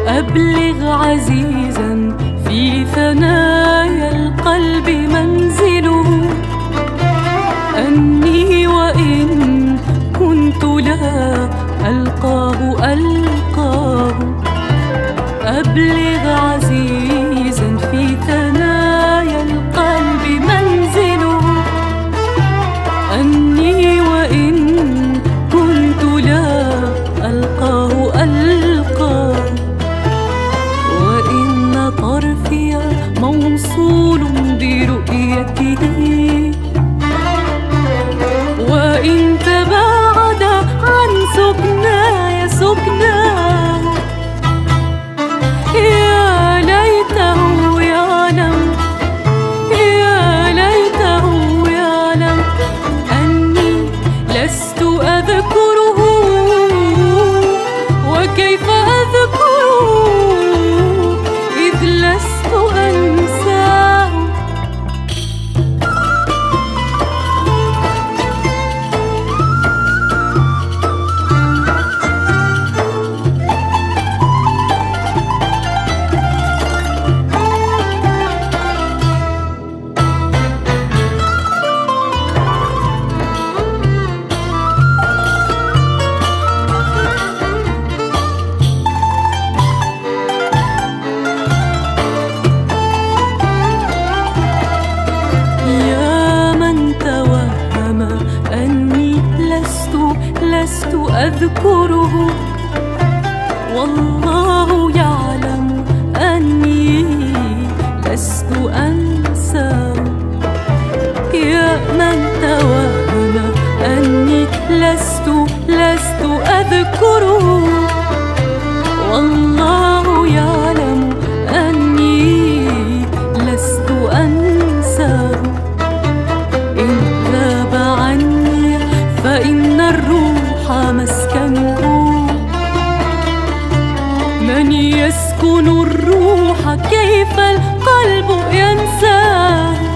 أبلغ عزيزا في ثنايا القلب منزله، أني وإن كنت لا ألقاه ألقاه. أبلغ عزيزا في ثنايا القلب منزله، أني وإن كنت لا ألقاه ألقاه. وإن طرفي موصول برؤيته، وإن تباعد عن سكناي سكناه. يا ليته يعلم، يا ليته يعلم أني لست أذكره، وكيف أذكره إذ لست أنساه. لست أذكره، والله يعلم أني لست أنساه. يا من توهم أني لست أذكره، والله يعلم أني لست أنساه. إن غاب عني فإن الروح مسكنه، من يسكن الروح كيف القلب ينساه.